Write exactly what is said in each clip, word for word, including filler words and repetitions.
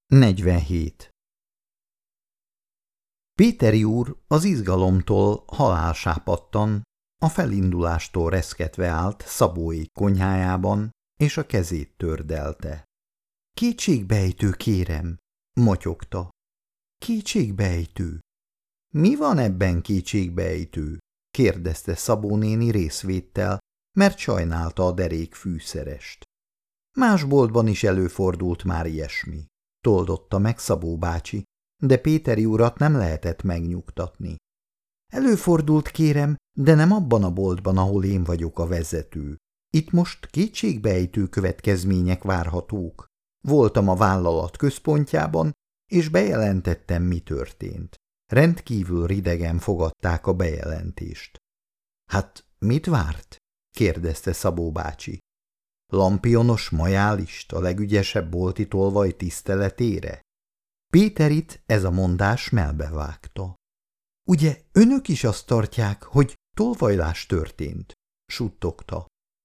negyvenhét. Péteri úr az izgalomtól halálsápadtan, a felindulástól reszketve állt Szabóék konyhájában, és a kezét tördelte. Kétségbejtő, kérem, motyogta. Kétségbejtő. Mi van ebben kétségbejtő? kérdezte Szabó néni részvéttel, mert sajnálta a derék fűszerest. Más boltban is előfordult már ilyesmi, toldotta meg Szabó bácsi, de Péteri urat nem lehetett megnyugtatni. Előfordult, kérem, de nem abban a boltban, ahol én vagyok a vezető. Itt most kétségbejtő következmények várhatók. Voltam a vállalat központjában, és bejelentettem, mi történt. Rendkívül ridegen fogadták a bejelentést. Hát mit várt? kérdezte Szabó bácsi. Lampionos majálist a legügyesebb bolti tolvaj tiszteletére? Péterit ez a mondás melbevágta. Ugye önök is azt tartják, hogy tolvajlás történt? Suttogta.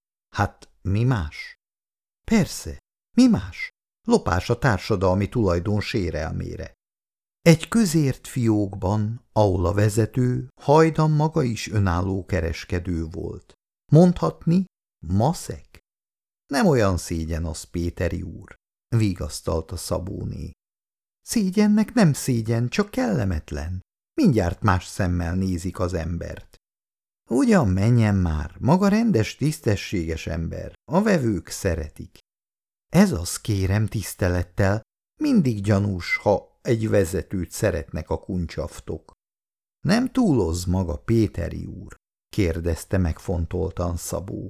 Hát mi más? Persze, mi más? Lopás a társadalmi tulajdon sérelmére. Egy közért fiókban, ahol a vezető hajdan maga is önálló kereskedő volt. Mondhatni, maszek? Nem olyan szégyen az, Péteri úr, vigasztalta Szabóné. Szégyennek nem szégyen, csak kellemetlen. Mindjárt más szemmel nézik az embert. Ugyan menjen már, maga rendes, tisztességes ember, a vevők szeretik. Ez az, kérem tisztelettel, mindig gyanús, ha egy vezetőt szeretnek a kuncsaftok. Nem túloz maga, Péteri úr? kérdezte megfontoltan Szabó.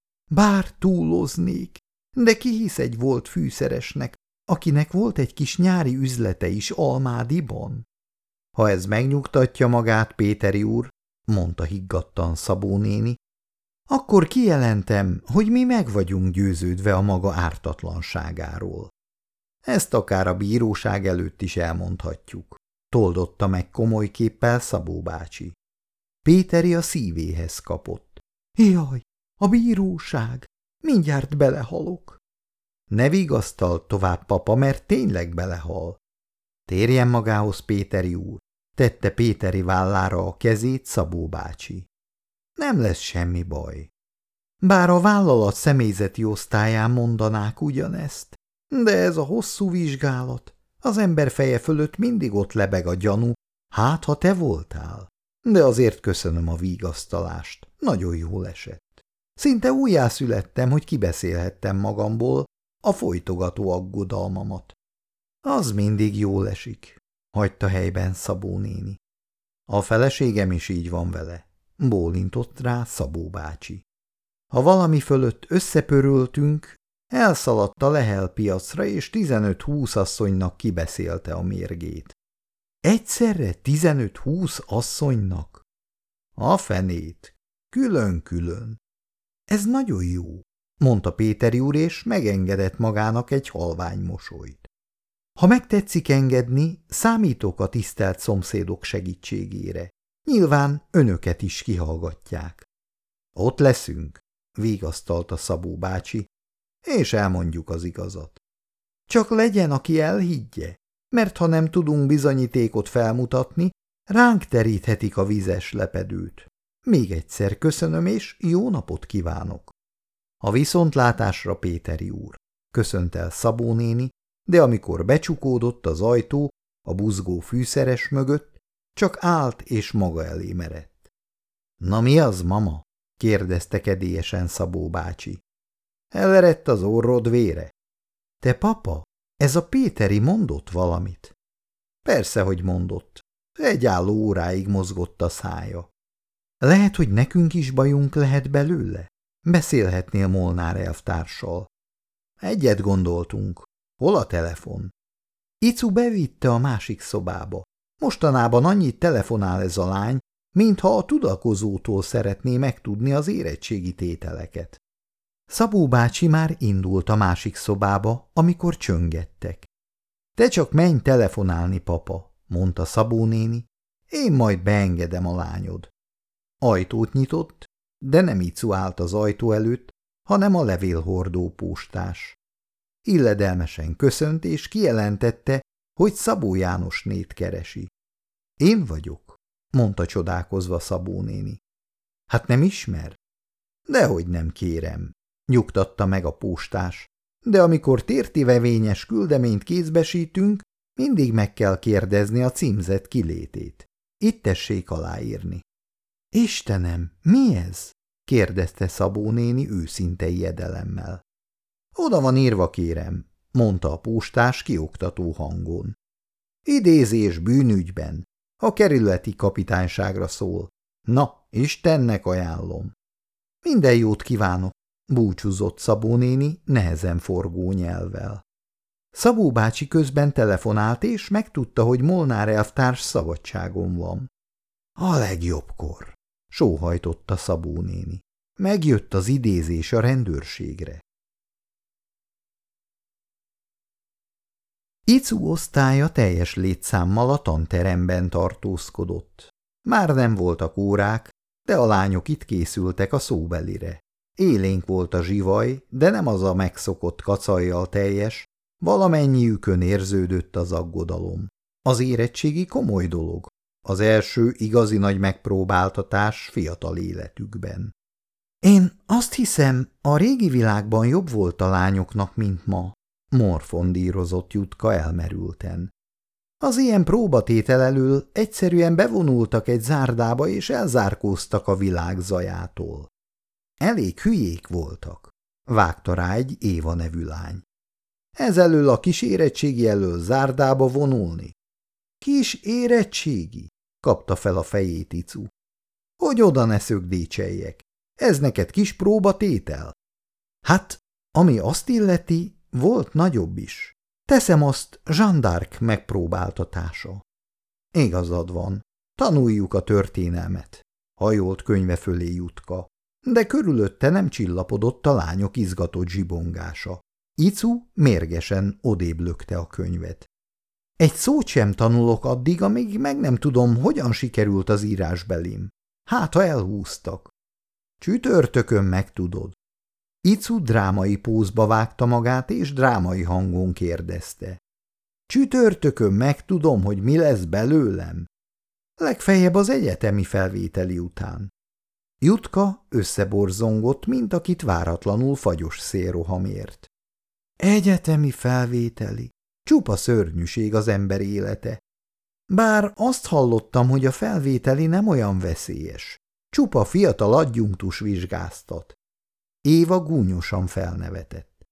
Bár túloznék, de ki hisz egy volt fűszeresnek, akinek volt egy kis nyári üzlete is Almádiban? Ha ez megnyugtatja magát, Péteri úr, mondta higgadtan Szabó néni, akkor kijelentem, hogy mi meg vagyunk győződve a maga ártatlanságáról. Ezt akár a bíróság előtt is elmondhatjuk, toldotta meg komoly képpel Szabó bácsi. Péteri a szívéhez kapott. Jaj, a bíróság! Mindjárt belehalok. Ne vigasztald tovább, papa, mert tényleg belehal. Térjen magához, Péteri úr, tette Péteri vállára a kezét Szabó bácsi. Nem lesz semmi baj. Bár a vállalat személyzeti osztályán mondanák ugyanezt, de ez a hosszú vizsgálat, az ember feje fölött mindig ott lebeg a gyanú, hát ha te voltál. De azért köszönöm a vigasztalást, nagyon jól esett. Szinte újjászülettem, hogy kibeszélhettem magamból a folytogató aggodalmamat. Az mindig jól esik, hagyta helyben Szabó néni. A feleségem is így van vele, bólintott rá Szabó bácsi. Ha valami fölött összepörültünk, elszaladt a Lehel piacra, és tizenöt-húsz asszonynak kibeszélte a mérgét. Egyszerre tizenöt-húsz asszonynak? A fenét, külön-külön. Ez nagyon jó, mondta Péteri úr, és megengedett magának egy halvány mosolyt. Ha megtetszik engedni, számítok a tisztelt szomszédok segítségére. Nyilván önöket is kihallgatják. Ott leszünk, vigasztalta Szabó bácsi, és elmondjuk az igazat. Csak legyen, aki elhiggye, mert ha nem tudunk bizonyítékot felmutatni, ránk teríthetik a vizes lepedőt. Még egyszer köszönöm, és jó napot kívánok. A viszontlátásra, Péteri úr, köszönt el Szabó néni, de amikor becsukódott az ajtó a buzgó fűszeres mögött, csak állt és maga elé merett. Na mi az, mama? kérdezte kedélyesen Szabó bácsi. Elerett az orrod vére? Te papa, ez a Péteri mondott valamit? Persze, hogy mondott. Egy álló óráig mozgott a szája. Lehet, hogy nekünk is bajunk lehet belőle? Beszélhetnél Molnár elvtárssal. Egyet gondoltunk. Hol a telefon? Icu bevitte a másik szobába. Mostanában annyit telefonál ez a lány, mintha a tudakozótól szeretné megtudni az érettségi tételeket. Szabó bácsi már indult a másik szobába, amikor csöngettek. Te csak menj telefonálni, papa, mondta Szabó néni, én majd beengedem a lányod. Ajtót nyitott, de nem Icu állt az ajtó előtt, hanem a levélhordó postás. Illedelmesen köszönt, és kijelentette, hogy Szabó Jánosnét keresi. Én vagyok, mondta csodálkozva Szabó néni. Hát nem ismer? Dehogy nem, kérem, nyugtatta meg a postás, de amikor tértivevényes küldeményt kézbesítünk, mindig meg kell kérdezni a címzett kilétét. Itt tessék aláírni. Istenem, mi ez? kérdezte Szabó néni őszinte ijedelemmel. Oda van írva, kérem, mondta a postás kioktató hangon. Idézés bűnügyben. A kerületi kapitányságra szól. Na, Istennek ajánlom. Minden jót kívánok, búcsúzott Szabó néni nehezen forgó nyelvvel. Szabó bácsi közben telefonált, és megtudta, hogy Molnár elvtárs szabadságon van. A legjobbkor, sóhajtotta Szabó néni. Megjött az idézés a rendőrségre. Icu osztálya teljes létszámmal a tanteremben tartózkodott. Már nem voltak órák, de a lányok itt készültek a szóbelire. Élénk volt a zsivaj, de nem az a megszokott kacajjal teljes, valamennyiükön érződött az aggodalom. Az érettségi komoly dolog, az első igazi nagy megpróbáltatás fiatal életükben. Én azt hiszem, a régi világban jobb volt a lányoknak, mint ma, morfondírozott Jutka elmerülten. Az ilyen próbatétel elől egyszerűen bevonultak egy zárdába és elzárkóztak a világ zajától. Elég hülyék voltak, vágta rá egy Éva nevű lány. Ezelől a kis érettségi elől zárdába vonulni. Kis érettségi? Kapta fel a fejét Icu. Hogy oda ne szögdécseljek? Ez neked kis próbatétel? Hát, ami azt illeti, volt nagyobb is. Teszem azt Jeanne d'Arc megpróbáltatása. Igazad van, tanuljuk a történelmet, hajolt könyve fölé Jutka, de körülötte nem csillapodott a lányok izgatott zsibongása. Icu mérgesen odébb lökte a könyvet. Egy szót sem tanulok addig, amíg meg nem tudom, hogyan sikerült az írásbelim. Hát, ha elhúztak. Csütörtökön megtudod. Icu drámai pózba vágta magát, és drámai hangon kérdezte. Csütörtökön megtudom, hogy mi lesz belőlem? Legfeljebb az egyetemi felvételi után. Jutka összeborzongott, mint akit váratlanul fagyos szélroham ért. Egyetemi felvételi. Csupa szörnyűség az ember élete. Bár azt hallottam, hogy a felvételi nem olyan veszélyes. Csupa fiatal adjunktus vizsgáztat. Éva gúnyosan felnevetett.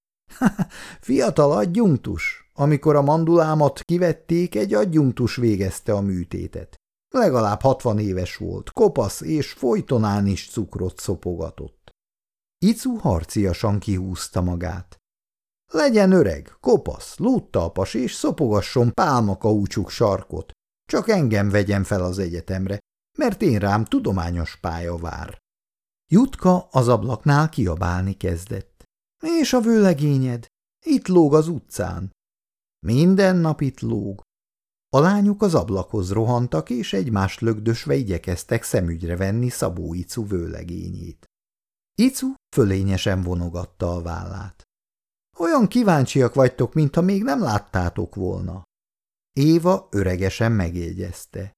Fiatal adjunktus? Amikor a mandulámat kivették, egy adjunktus végezte a műtétet. Legalább hatvan éves volt, kopasz és folytonán is cukrot szopogatott. Icu harciasan kihúzta magát. Legyen öreg, kopasz, lúttalpas és szopogasson pálmakaucsuk sarkot. Csak engem vegyen fel az egyetemre, mert én rám tudományos pálya vár. Jutka az ablaknál kiabálni kezdett. És a vőlegényed? Itt lóg az utcán. Minden nap itt lóg. A lányok az ablakhoz rohantak, és egymást lögdösve igyekeztek szemügyre venni Szabó Icu vőlegényét. Icu fölényesen vonogatta a vállát. Olyan kíváncsiak vagytok, mintha még nem láttátok volna. Éva öregesen megjegyezte.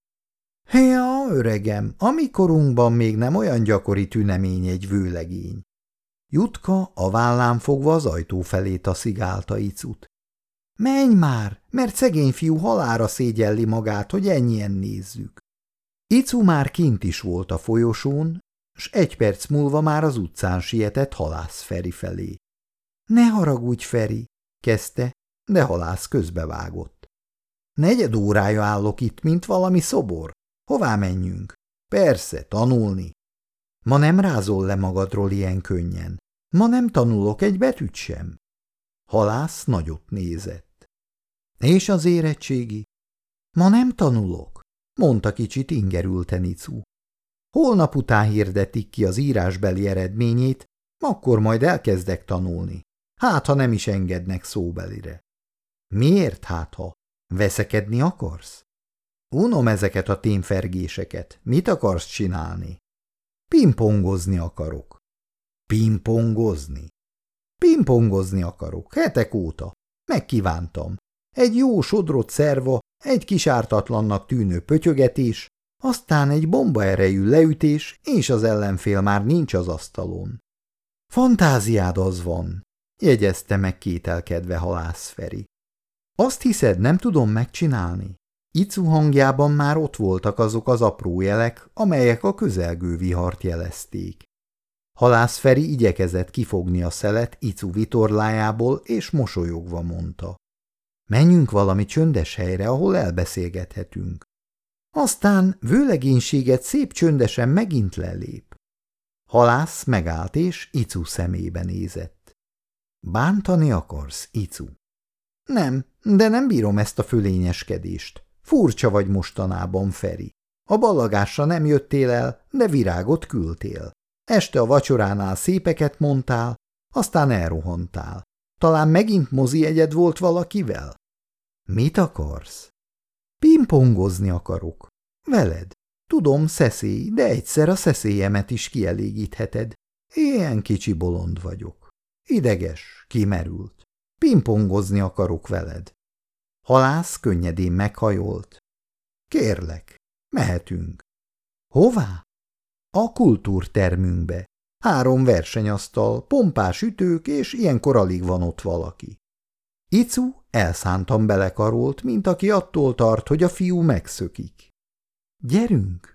Ja, öregem, a mi korunkban még nem olyan gyakori tünemény egy vőlegény. Jutka a vállán fogva az ajtó felé taszigálta Icut. Menj már, mert szegény fiú halálra szégyelli magát, hogy ennyien nézzük. Icu már kint is volt a folyosón, s egy perc múlva már az utcán sietett Halász Feri felé. Ne haragudj, Feri, kezdte, de Halász közbevágott. Negyed órája állok itt, mint valami szobor. Hová menjünk? Persze, tanulni. Ma nem rázol le magadról ilyen könnyen. Ma nem tanulok egy betűt sem. Halász nagyot nézett. És az érettségi? Ma nem tanulok, mondta kicsit ingerülten Icu. Holnap után hirdetik ki az írásbeli eredményét, akkor majd elkezdek tanulni. Hát, ha nem is engednek szóbelire. Miért hát, ha? Veszekedni akarsz? Unom ezeket a témfergéseket. Mit akarsz csinálni? Pingpongozni akarok. Pingpongozni? Pingpongozni akarok, hetek óta. Megkívántam. Egy jó sodrott szerva, egy kis ártatlannak tűnő pötyögetés, aztán egy bombaerejű leütés, és az ellenfél már nincs az asztalon. Fantáziád az van, jegyezte meg kételkedve Halász Feri. Azt hiszed, nem tudom megcsinálni? Icu hangjában már ott voltak azok az apró jelek, amelyek a közelgő vihart jelezték. Halász Feri igyekezett kifogni a szelet Icu vitorlájából, és mosolyogva mondta. Menjünk valami csöndes helyre, ahol elbeszélgethetünk. Aztán vőlegénységet szép csöndesen megint lelép. Halász megállt, és Icu szemébe nézett. Bántani akarsz, Icu? Nem, de nem bírom ezt a fölényeskedést. Furcsa vagy mostanában, Feri. A ballagásra nem jöttél el, de virágot küldtél. Este a vacsoránál szépeket mondtál, aztán elrohantál. Talán megint mozi egyed volt valakivel? Mit akarsz? Pingpongozni akarok. Veled. Tudom, szeszély, de egyszer a szeszélyemet is kielégítheted. Ilyen kicsi bolond vagyok. Ideges, kimerült. Pingpongozni akarok veled. Halász könnyedén meghajolt. Kérlek, mehetünk. Hová? A kultúrtermünkbe. Három versenyasztal, pompás ütők, és ilyenkor alig van ott valaki. Icu elszántan belekarolt, mint aki attól tart, hogy a fiú megszökik. Gyerünk!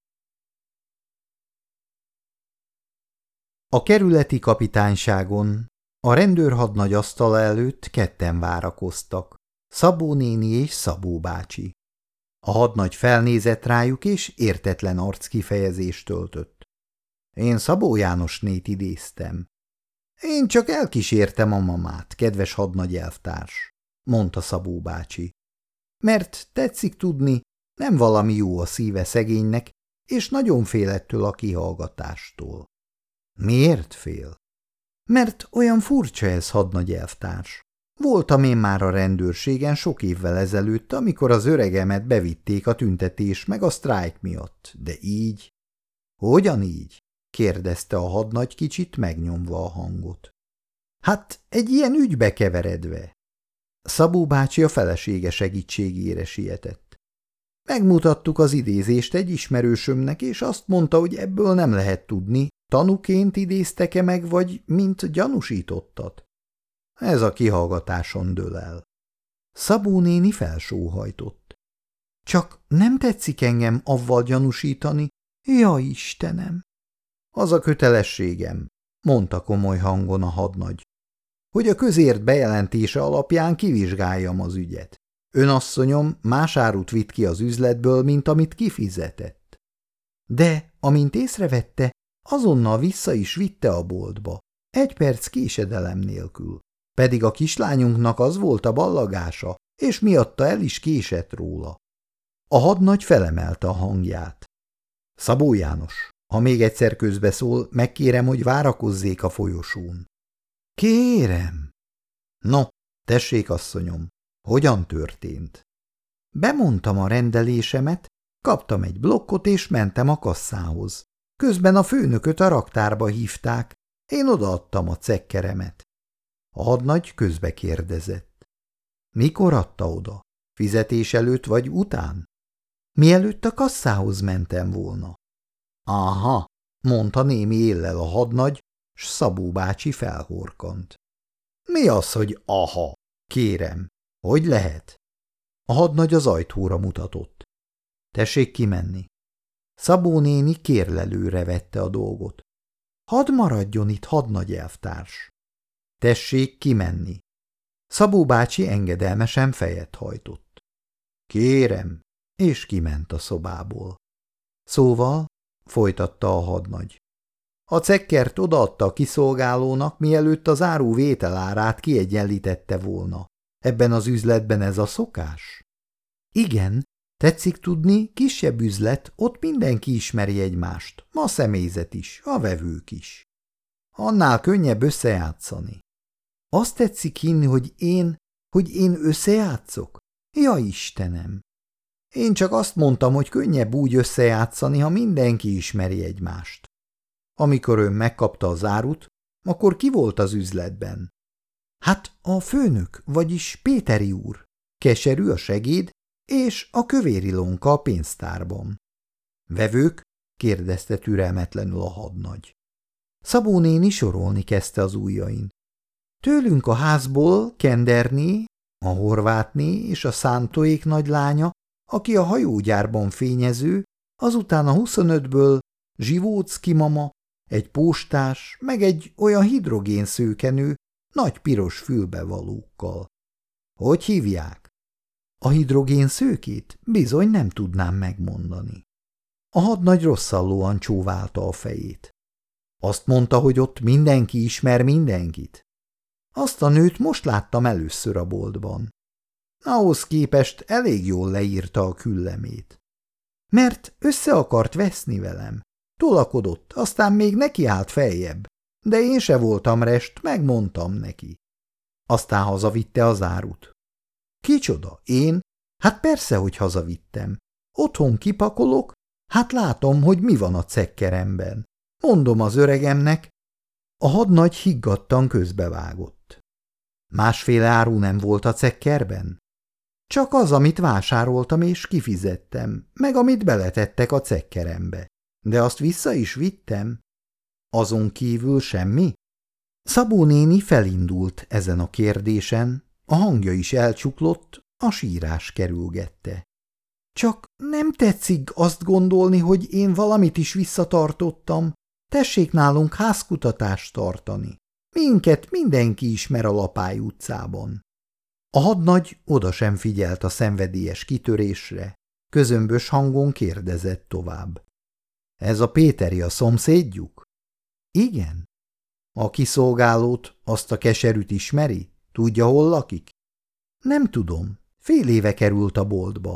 A kerületi kapitányságon a rendőrhadnagy asztala előtt ketten várakoztak, Szabó néni és Szabó bácsi. A hadnagy felnézett rájuk, és értetlen arckifejezést töltött. Én Szabó Jánosnét idéztem. Én csak elkísértem a mamát, kedves hadnagy elvtárs, mondta Szabó bácsi. Mert tetszik tudni, nem valami jó a szíve szegénynek, és nagyon fél ettől a kihallgatástól. Miért fél? Mert olyan furcsa ez, hadnagy elvtárs. Voltam én már a rendőrségen sok évvel ezelőtt, amikor az öregemet bevitték a tüntetés meg a sztrájk miatt, de így... Hogyan így? kérdezte a hadnagy kicsit megnyomva a hangot. Hát egy ilyen ügybe keveredve. Szabó bácsi a felesége segítségére sietett. Megmutattuk az idézést egy ismerősömnek, és azt mondta, hogy ebből nem lehet tudni, tanúként idéztek-e meg, vagy mint gyanúsítottat. Ez a kihallgatáson dől el. Szabó néni felsóhajtott. Csak nem tetszik engem avval gyanúsítani? Ja, Istenem! Az a kötelességem, mondta komoly hangon a hadnagy, hogy a közért bejelentése alapján kivizsgáljam az ügyet. Ön asszonyom más árut vitt ki az üzletből, mint amit kifizetett. De, amint észrevette, azonnal vissza is vitte a boltba, egy perc késedelem nélkül. Pedig a kislányunknak az volt a ballagása, és miatta el is késett róla. A hadnagy felemelte a hangját. Szabó János, ha még egyszer közbeszól, megkérem, hogy várakozzék a folyosón. Kérem. No, tessék, asszonyom, hogyan történt? Bemondtam a rendelésemet, kaptam egy blokkot, és mentem a kasszához. Közben a főnököt a raktárba hívták, én odaadtam a cekkeremet. A hadnagy közbe kérdezett. Mikor adta oda? Fizetés előtt vagy után? Mielőtt a kasszához mentem volna. Aha, mondta némi éllel a hadnagy, s Szabó bácsi felhorkant. Mi az, hogy aha? Kérem, hogy lehet? A hadnagy az ajtóra mutatott. Tessék kimenni. Szabó néni kérlelőre vette a dolgot. Hadd maradjon itt, hadnagy elvtárs. Tessék kimenni. Szabó bácsi engedelmesen fejet hajtott. Kérem, és kiment a szobából. Szóval, folytatta a hadnagy. A cekkert odaadta a kiszolgálónak, mielőtt az áru vételárát kiegyenlítette volna. Ebben az üzletben ez a szokás? Igen, tetszik tudni, kisebb üzlet, ott mindenki ismeri egymást, a személyzet is, a vevők is. Annál könnyebb összejátszani. Azt tetszik hinni, hogy én, hogy én összejátszok? Ja, Istenem! Én csak azt mondtam, hogy könnyebb úgy összejátszani, ha mindenki ismeri egymást. Amikor ön megkapta az árut, Akkor ki volt az üzletben? Hát a főnök, vagyis Péteri úr. Keserű a segéd, és a Kövér Ilonka a pénztárban. Vevők? Kérdezte türelmetlenül a hadnagy. Szabó néni sorolni kezdte az ujjain. Tőlünk a házból Kenderné, a Horvátné és a Szántóék nagylánya, aki a hajógyárban fényező, azután a huszonötből Zsivócki mama, egy postás, meg egy olyan hidrogénszőkenő, nagy piros fülbevalókkal. Hogy hívják? A hidrogénszőkét bizony nem tudnám megmondani. A hadnagy rosszallóan csóválta a fejét. Azt mondta, hogy ott mindenki ismer mindenkit. Azt a nőt most láttam először a boltban. Ahhoz képest elég jól leírta a küllemét. Mert össze akart veszni velem. Tolakodott, aztán még nekiállt feljebb, de én se voltam rest, megmondtam neki. Aztán hazavitte az árut. Kicsoda, én? Hát persze, hogy hazavittem. Otthon kipakolok, hát látom, hogy mi van a cekkeremben. Mondom az öregemnek. A hadnagy higgadtan közbevágott. Másféle áru nem volt a cekkerben? Csak az, amit vásároltam és kifizettem, meg amit beletettek a cekkerembe. De azt vissza is vittem. Azon kívül semmi? Szabó néni felindult ezen a kérdésen, a hangja is elcsuklott, a sírás kerülgette. Csak nem tetszik azt gondolni, hogy én valamit is visszatartottam. Tessék nálunk házkutatást tartani. Minket mindenki ismer a Lapály utcában. A hadnagy oda sem figyelt a szenvedélyes kitörésre, közömbös hangon kérdezett tovább. Ez a Péteri a szomszédjuk? Igen. A kiszolgálót, azt a keserűt ismeri? Tudja, hol lakik? Nem tudom. Fél éve került a boltba.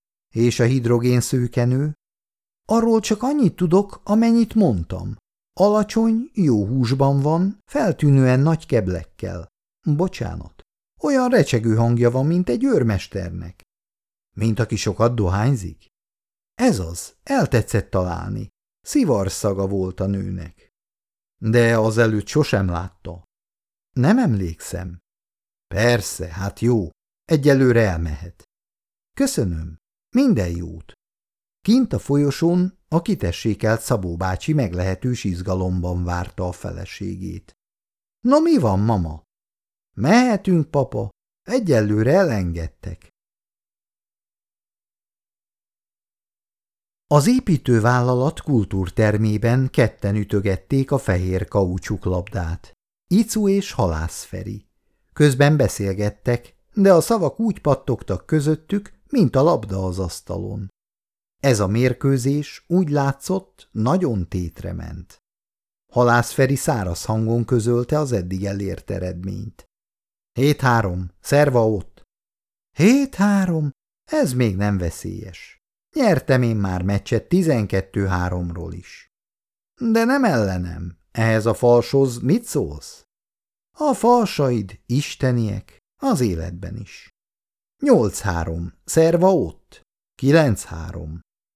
És a hidrogénszőkenő? Arról csak annyit tudok, amennyit mondtam. Alacsony, jó húsban van, feltűnően nagy keblekkel. Bocsánat. Olyan recsegő hangja van, mint egy őrmesternek. Mint aki sokat dohányzik? Ez az, eltetszett találni. Szivarszaga volt a nőnek. De azelőtt sosem látta. Nem emlékszem. Persze, hát jó. Egyelőre elmehet. Köszönöm. Minden jót. Kint a folyosón a kitessékelt Szabó bácsi meglehetős izgalomban várta a feleségét. No, mi van, mama? Mehetünk, papa. Egyelőre elengedtek. Az építővállalat kultúrtermében ketten ütögették a fehér kaucsuklabdát. Icu és Halász Feri. Közben beszélgettek, de a szavak úgy pattogtak közöttük, mint a labda az asztalon. Ez a mérkőzés úgy látszott, nagyon tétrement. Halász Feri száraz hangon közölte az eddig elért eredményt. Hét-három, szerva ott. Hét-három? Ez még nem veszélyes. Nyertem én már meccset tizenkettő-háromról is. De nem ellenem. Ehhez a falshoz mit szólsz? A falsaid isteniek, az életben is. Nyolc-három, szerva ott. Kilenc-három.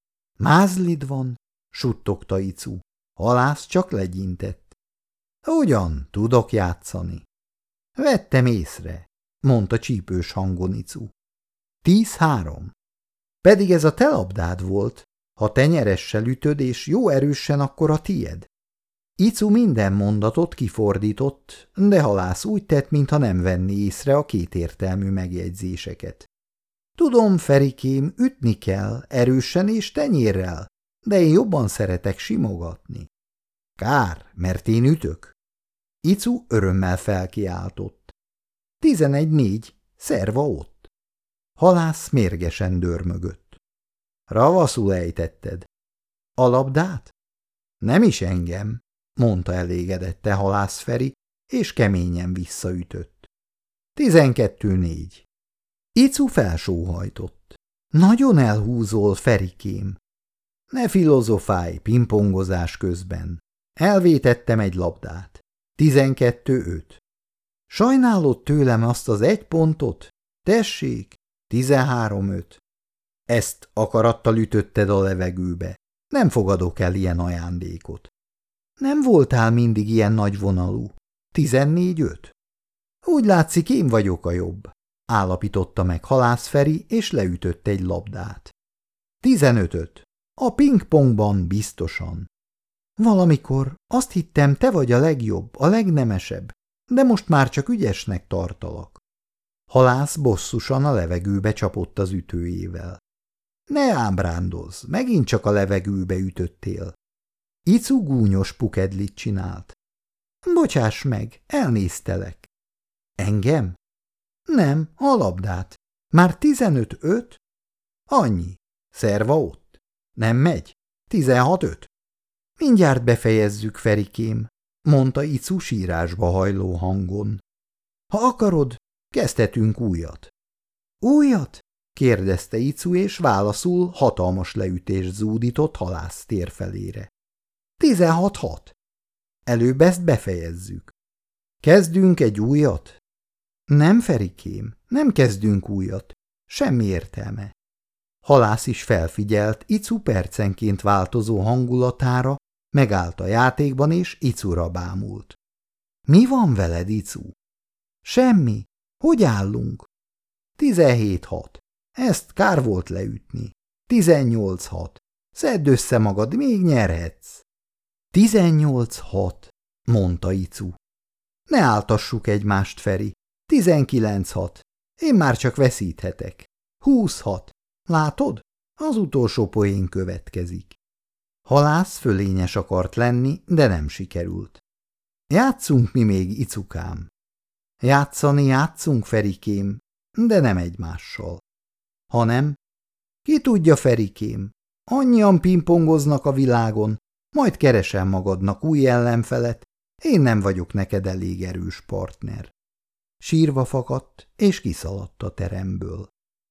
Mázlid van, suttogta Icu. Halász csak legyintett. Ugyan, tudok játszani. Vettem észre, mondta csípős hangon Icu. Tíz-három. Pedig ez a te labdád volt. Ha tenyeressel ütöd és jó erősen, akkor a tied. Icu minden mondatot kifordított, de Halász úgy tett, mintha nem venné észre a kétértelmű megjegyzéseket. Tudom, Ferikém, ütni kell, erősen és tenyérrel, de én jobban szeretek simogatni. Kár, mert én ütök. Icu örömmel felkiáltott. Tizenegy-négy, szerva ott. Halász mérgesen dörmögött. Ravaszul ejtetted. A labdát? Nem is engem, mondta elégedette Halász Feri, és keményen visszaütött. Tizenkettő-négy. Icu felsóhajtott. Nagyon elhúzol, Ferikém. Ne filozofálj pingpongozás közben. Elvétettem egy labdát. Tizenkettő-öt. Sajnálod tőlem azt az egy pontot? Tessék, tizenhárom-öt. Ezt akarattal ütötted a levegőbe. Nem fogadok el ilyen ajándékot. Nem voltál mindig ilyen nagyvonalú. Tizennégy öt? Úgy látszik, én vagyok a jobb, állapította meg Halász Feri, és leütött egy labdát. Tizenöt öt. A pingpongban biztosan. Valamikor azt hittem, te vagy a legjobb, a legnemesebb, de most már csak ügyesnek tartalak. Halász bosszusan a levegőbe csapott az ütőjével. Ne ábrándozz, megint csak a levegőbe ütöttél. Icu gúnyos pukedlit csinált. Bocsáss meg, elnéztelek. Engem? Nem, a labdát. Már tizenöt öt? Annyi. Szerva ott. Nem megy? Tizenhat öt? Mindjárt befejezzük, Ferikém, mondta Icu sírásba hajló hangon. Ha akarod, kezdhetünk újat. Újat? kérdezte Icu, és válaszul hatalmas leütést zúdított Halász térfelére. Tizenhat hat. Előbb ezt befejezzük. Kezdünk egy újat? Nem, Ferikém, nem kezdünk újat. Semmi értelme. Halász is felfigyelt Icu percenként változó hangulatára, megállt a játékban, és Icura bámult. Mi van veled, Icu? Semmi. Hogy állunk? Tizenhét hat. Ezt kár volt leütni. Tizennyolc hat. Szedd össze magad, még nyerhetsz. Tizennyolc hat, mondta Icu. Ne áltassuk egymást, Feri. Tizenkilenc hat. Én már csak veszíthetek. Húsz hat. Látod? Az utolsó poén következik. Halász fölényes akart lenni, de nem sikerült. Játszunk mi még, Icukám. Játszani játszunk, Ferikém, de nem egymással. Hanem, ki tudja, Ferikém, annyian pingpongoznak a világon, majd keresel magadnak új ellenfelet, én nem vagyok neked elég erős partner. Sírva fakadt, és kiszaladt a teremből.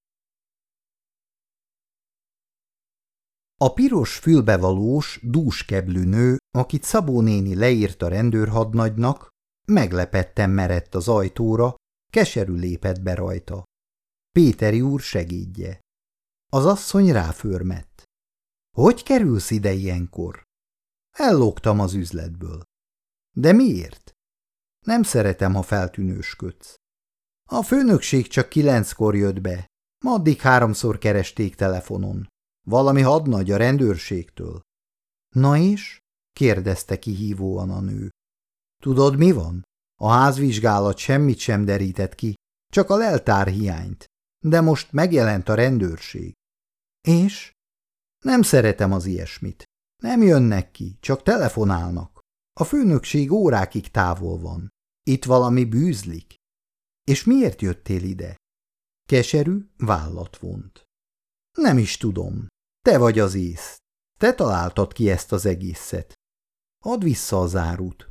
A piros fülbevalós, dúskeblű nő, akit Szabó néni leírt a rendőrhadnagynak, meglepetten merett az ajtóra, keserű lépett be rajta. Péteri úr segédje. Az asszony ráförmett. Hogy kerülsz ide ilyenkor? Ellógtam az üzletből. De miért? Nem szeretem, ha feltűnősködsz. A főnökség csak kilenckor jött be, addig háromszor keresték telefonon. Valami hadnagy a rendőrségtől. Na és? kérdezte kihívóan a nő. Tudod, mi van? A házvizsgálat semmit sem derített ki, csak a leltár hiányt. De most megjelent a rendőrség. És? Nem szeretem az ilyesmit. Nem jönnek ki, csak telefonálnak. A főnökség órákig távol van. Itt valami bűzlik. És miért jöttél ide? Keserű vállat vont. Nem is tudom. Te vagy az ész. Te találtad ki ezt az egészet. Add vissza az árut.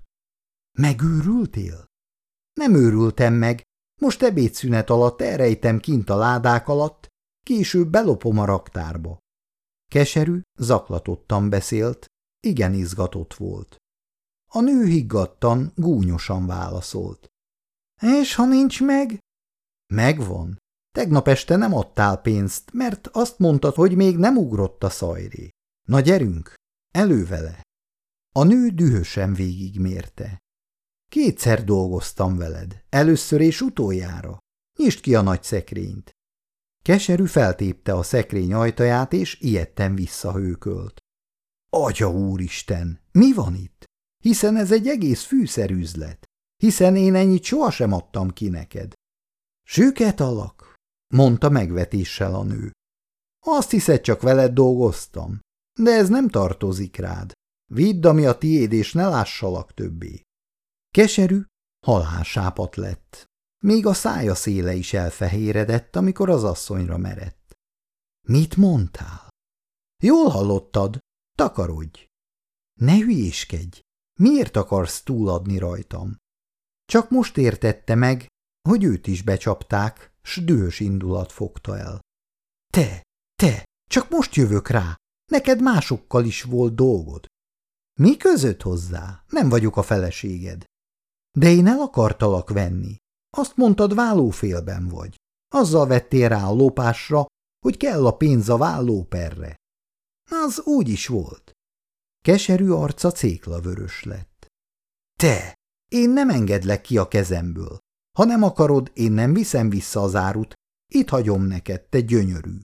Megőrültél? Nem őrültem meg. Most ebédszünet alatt elrejtem kint a ládák alatt, később belopom a raktárba. Keserű, zaklatottan beszélt, igen izgatott volt. A nő higgadtan, gúnyosan válaszolt. És ha nincs meg? Megvan. Tegnap este nem adtál pénzt, mert azt mondtad, hogy még nem ugrott a szajré. Na gyerünk, elő vele. A nő dühösen végigmérte. Kétszer dolgoztam veled, először és utoljára. Nyisd ki a nagy szekrényt. Keserű feltépte a szekrény ajtaját, és ijedten visszahőkölt. Atya úristen, mi van itt? Hiszen ez egy egész fűszerüzlet. Hiszen én ennyit sohasem adtam ki neked. Süket alak, mondta megvetéssel a nő. Azt hiszed, csak veled dolgoztam, de ez nem tartozik rád. Vidd, ami a tiéd, és ne lássalak többé. Keserű, halálsápat lett. Még a szája széle is elfehéredett, amikor az asszonyra merett. Mit mondtál? Jól hallottad, takarodj. Ne hülyéskedj, miért akarsz túladni rajtam? Csak most értette meg, hogy őt is becsapták, s dühös indulat fogta el. Te, te, csak most jövök rá, neked másokkal is volt dolgod. Mi között hozzá? Nem vagyok a feleséged. De én el akartalak venni. Azt mondtad, vállófélben vagy. Azzal vettél rá a lopásra, hogy kell a pénz a vállóperre. Az úgy is volt. Keserű arca céklavörös lett. Te, Én nem engedlek ki a kezemből. Ha nem akarod, én nem viszem vissza az árut, itt hagyom neked, te gyönyörű.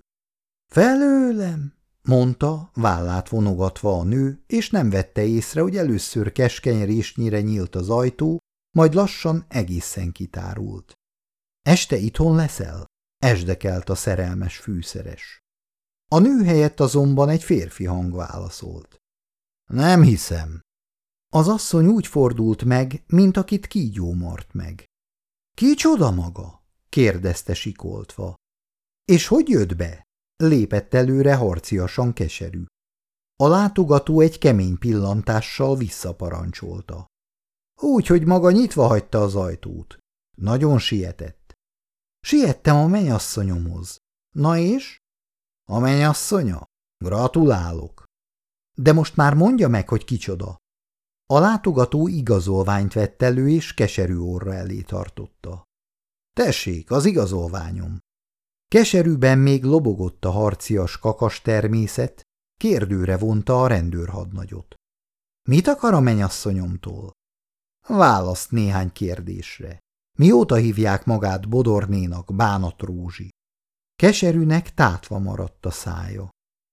Felőlem, mondta, vállát vonogatva a nő, és nem vette észre, hogy először keskeny résnyire nyílt az ajtó, majd lassan egészen kitárult. Este itthon leszel? Esdekelt a szerelmes fűszeres. A nő helyett azonban egy férfi hang válaszolt. Nem hiszem. Az asszony úgy fordult meg, mint akit kígyó mart meg. Kicsoda maga? kérdezte sikoltva. És hogy jött be? Lépett előre harciasan Keserű. A látogató egy kemény pillantással visszaparancsolta. Úgy, hogy maga nyitva hagyta az ajtót. Nagyon sietett. Siettem a mennyasszonyomhoz. Na és? A mennyasszonya? Gratulálok. De most már mondja meg, hogy kicsoda. A látogató igazolványt vett elő, és Keserű orra elé tartotta. Tessék, az igazolványom. Keserűben még lobogott a harcias kakas természet, kérdőre vonta a rendőrhadnagyot. Mit akar a mennyasszonyomtól? Választ néhány kérdésre. Mióta hívják magát Bodornénak, Bánat Rózsi? Keserűnek tátva maradt a szája.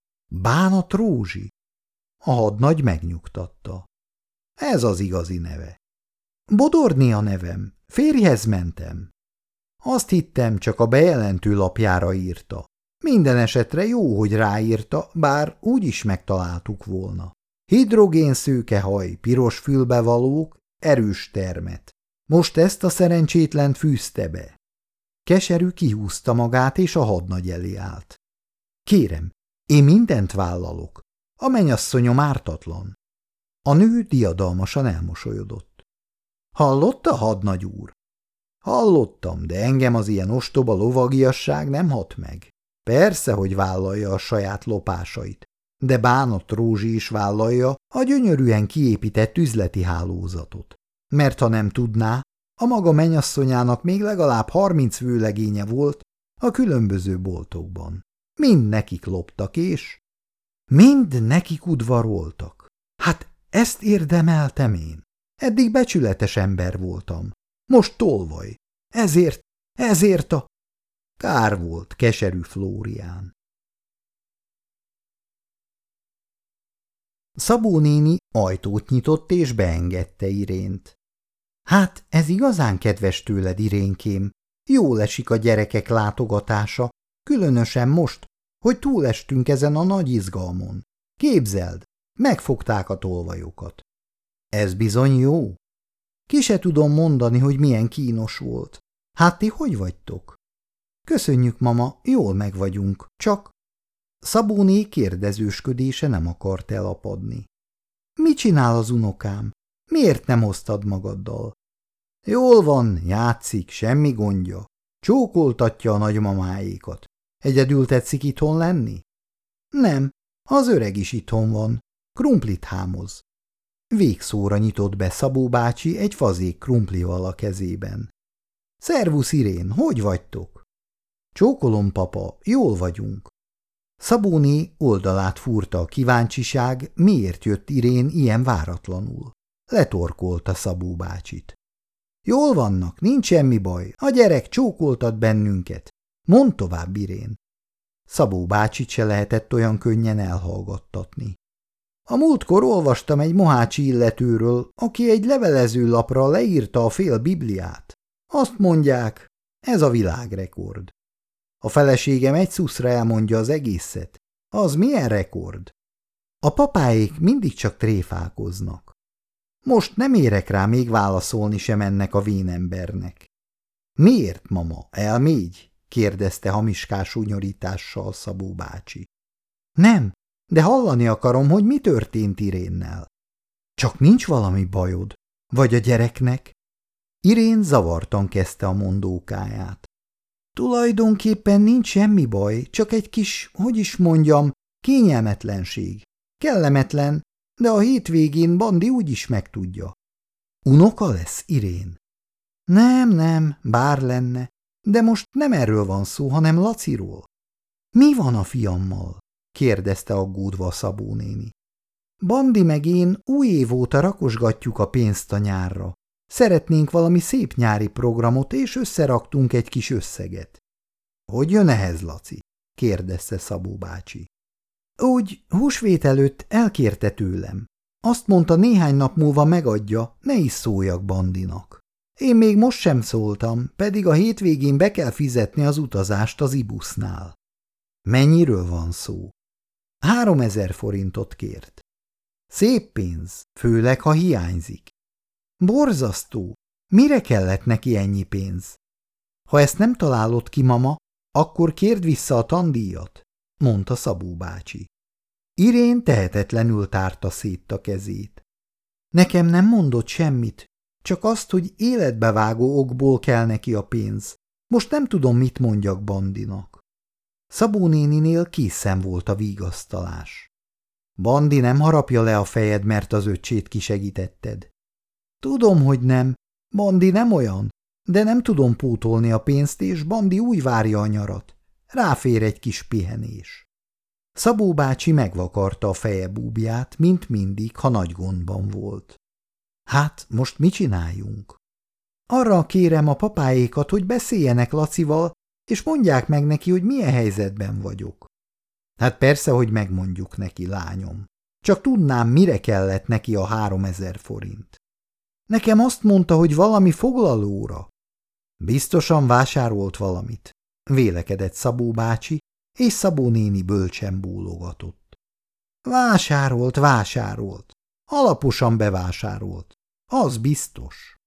Bánat Rózsi? A hadnagy megnyugtatta. Ez az igazi neve. Bodorné a nevem, férjhez mentem. Azt hittem, csak a bejelentő lapjára írta. Minden esetre jó, hogy ráírta, bár úgy is megtaláltuk volna. Hidrogén szőke haj, piros fülbevalók, erős termet. Most ezt a szerencsétlent fűzte be. Keserű kihúzta magát, és a hadnagy elé állt. Kérem, én mindent vállalok. A mennyasszonyom ártatlan. A nő diadalmasan elmosolyodott. Hallotta, hadnagy úr? Hallottam, de engem az ilyen ostoba lovagiasság nem hat meg. Persze, hogy vállalja a saját lopásait, de Bánat Rózsi is vállalja a gyönyörűen kiépített üzleti hálózatot. Mert ha nem tudná, a maga mennyasszonyának még legalább harminc vőlegénye volt a különböző boltokban. Mind nekik loptak, és... Mind nekik udvaroltak. Hát ezt érdemeltem én. Eddig becsületes ember voltam. Most tolvaj. Ezért, ezért a... Kár volt, Keserű Flórián. Szabó néni ajtót nyitott és beengedte Irént. Hát, ez igazán kedves tőled, Irénkém. Jól esik a gyerekek látogatása, különösen most, hogy túlestünk ezen a nagy izgalmon. Képzeld, megfogták a tolvajokat. Ez bizony jó. Ki se tudom mondani, hogy milyen kínos volt. Hát ti hogy vagytok? Köszönjük, mama, jól megvagyunk, csak... Szabóné kérdezősködése nem akart elapadni. Mit csinál az unokám? Miért nem hoztad magaddal? Jól van, játszik, semmi gondja. Csókoltatja a nagymamáékat. Egyedül tetszik itthon lenni? Nem, az öreg is itthon van. Krumplit hámoz. Végszóra nyitott be Szabó bácsi egy fazék krumplival a kezében. Szervusz, Irén, hogy vagytok? Csókolom, papa, jól vagyunk. Szabóné oldalát fúrta a kíváncsiság, miért jött Irén ilyen váratlanul. Letorkolta Szabó bácsit. Jól vannak, nincs semmi baj, a gyerek csókoltat bennünket. Mondd tovább, Irén. Szabó bácsit se lehetett olyan könnyen elhallgattatni. A múltkor olvastam egy mohácsi illetőről, aki egy levelező lapra leírta a fél Bibliát. Azt mondják, ez a világrekord. A feleségem egy szuszra elmondja az egészet. Az milyen rekord? A papáék mindig csak tréfálkoznak. Most nem érek rá még válaszolni sem ennek a vénembernek. Miért, mama, elmégy? kérdezte hamiskás unyorítással Szabó bácsi. Nem, de hallani akarom, hogy mi történt Irénnel. Csak nincs valami bajod? Vagy a gyereknek? Irén zavartan kezdte a mondókáját. Tulajdonképpen nincs semmi baj, csak egy kis, hogy is mondjam, kényelmetlenség. Kellemetlen, de a hétvégén Bandi úgyis megtudja. Unoka lesz, Irén? Nem, nem, bár lenne, de most nem erről van szó, hanem Laciról. Mi van a fiammal? kérdezte aggódva Szabó néni. Bandi meg én új év óta rakosgatjuk a pénzt a nyárra. Szeretnénk valami szép nyári programot, és összeraktunk egy kis összeget. Hogy jön ehhez, Laci? kérdezte Szabó bácsi. Úgy húsvét előtt elkérte tőlem. Azt mondta, néhány nap múlva megadja, ne is szóljak Bandinak. Én még most sem szóltam, pedig a hétvégén be kell fizetni az utazást az ibusznál. Mennyiről van szó? Háromezer forintot kért. Szép pénz, főleg, ha hiányzik. Borzasztó, mire kellett neki ennyi pénz? Ha ezt nem találod ki, mama, akkor kérd vissza a tandíjat, mondta Szabó bácsi. Irén tehetetlenül tárta szét a kezét. Nekem nem mondott semmit, csak azt, hogy életbevágó okból kell neki a pénz. Most nem tudom, mit mondjak Bandinak. Szabó néninél készen volt a vigasztalás. Bandi nem harapja le a fejed, mert az öccsét kisegítetted. Tudom, hogy nem. Bandi nem olyan, de nem tudom pótolni a pénzt, és Bandi úgy várja a nyarat. Ráfér egy kis pihenés. Szabó bácsi megvakarta a feje búbját, mint mindig, ha nagy gondban volt. Hát, most mit csináljunk? Arra kérem a papáékat, hogy beszéljenek Lacival, és mondják meg neki, hogy milyen helyzetben vagyok. Hát persze, hogy megmondjuk neki, lányom. Csak tudnám, mire kellett neki a háromezer forint. Nekem azt mondta, hogy valami foglalóra. Biztosan vásárolt valamit, vélekedett Szabó bácsi, és Szabó néni bölcsen bólogatott. Vásárolt, vásárolt. Alaposan bevásárolt. Az biztos.